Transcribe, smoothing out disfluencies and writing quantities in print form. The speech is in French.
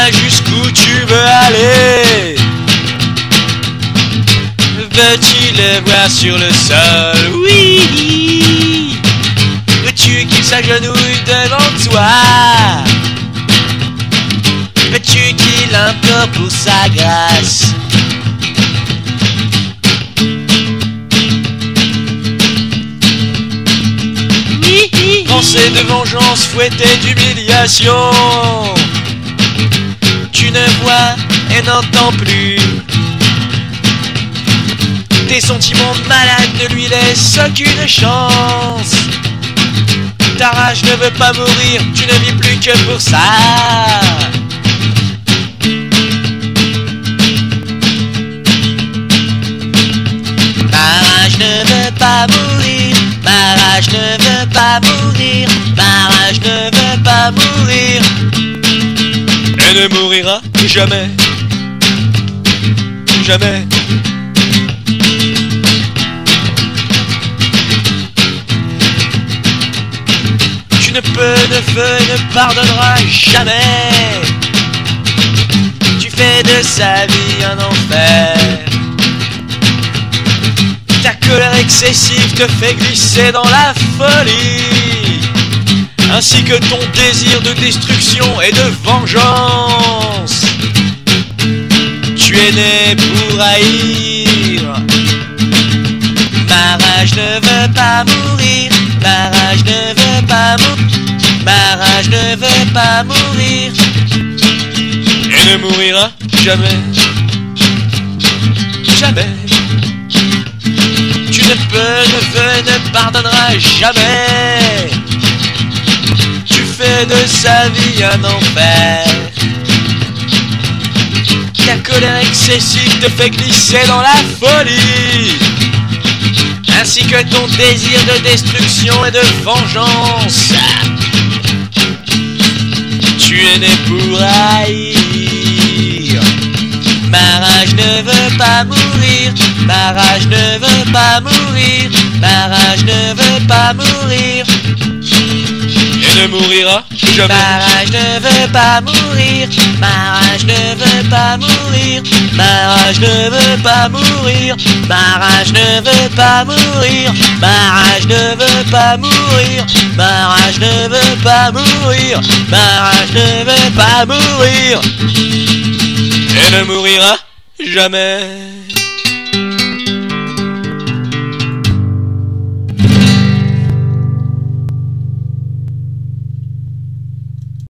Dis-moi jusqu'où tu veux aller. Veux-tu le voir sur le sol? Oui. Veux-tu qu'il s'agenouille devant toi? Veux-tu qu'il implore pour sa grâce? Pensée de vengeance, fouettée d'humiliation. Tu ne vois et n'entends plus. Tes sentiments malades ne lui laissent aucune chance. Ta rage ne veut pas mourir, tu ne vis plus que pour ça. Ma rage ne veut pas mourir, ma rage ne veut pas mourir, ma rage ne veut pas mourir. Elle ne mourira jamais, jamais. Tu ne peux, ne veux, ne pardonneras jamais. Tu fais de sa vie un enfer. Ta colère excessive te fait glisser dans la folie, ainsi que ton désir de destruction et de vengeance. Tu es né pour haïr. Ma rage ne veut pas mourir, ma rage ne veut pas mourir, ma rage ne veut pas mourir. Et ne mourira jamais, jamais. Tu ne peux, ne veux, ne pardonneras jamais. Tu fais de sa vie un enfer. Ta colère excessive te fait glisser dans la folie, ainsi que ton désir de destruction et de vengeance. Tu es né pour haïr. Ma rage ne veut pas mourir, ma rage ne veut pas mourir, ma rage ne veut pas mourir. Et ne mourira jamais. Ma rage ne veut pas mourir, ma rage ne veut pas mourir, ma rage ne veut pas mourir, ma rage ne veut pas mourir, ma rage ne veut pas mourir, ma rage ne veut pas mourir, ma rage ne veut pas mourir. Et ne mourira jamais.